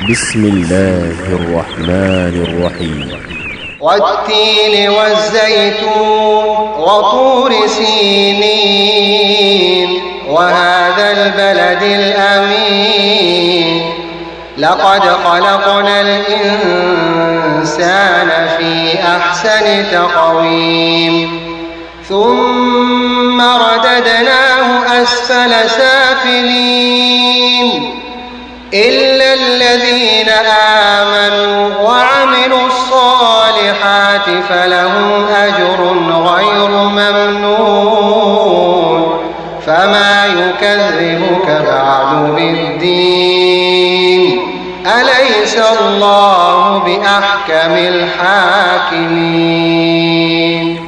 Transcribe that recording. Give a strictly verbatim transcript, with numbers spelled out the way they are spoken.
بسم الله الرحمن الرحيم. والتين والزيتون وطور سينين وهذا البلد الأمين لقد خلقنا الإنسان في أحسن تقويم ثم رددناه أسفل سافلين إلا الذين آمنوا وعملوا الصالحات فلهم أجر غير ممنون فما يكذبك بعد بالدين أليس الله بأحكم الحاكمين.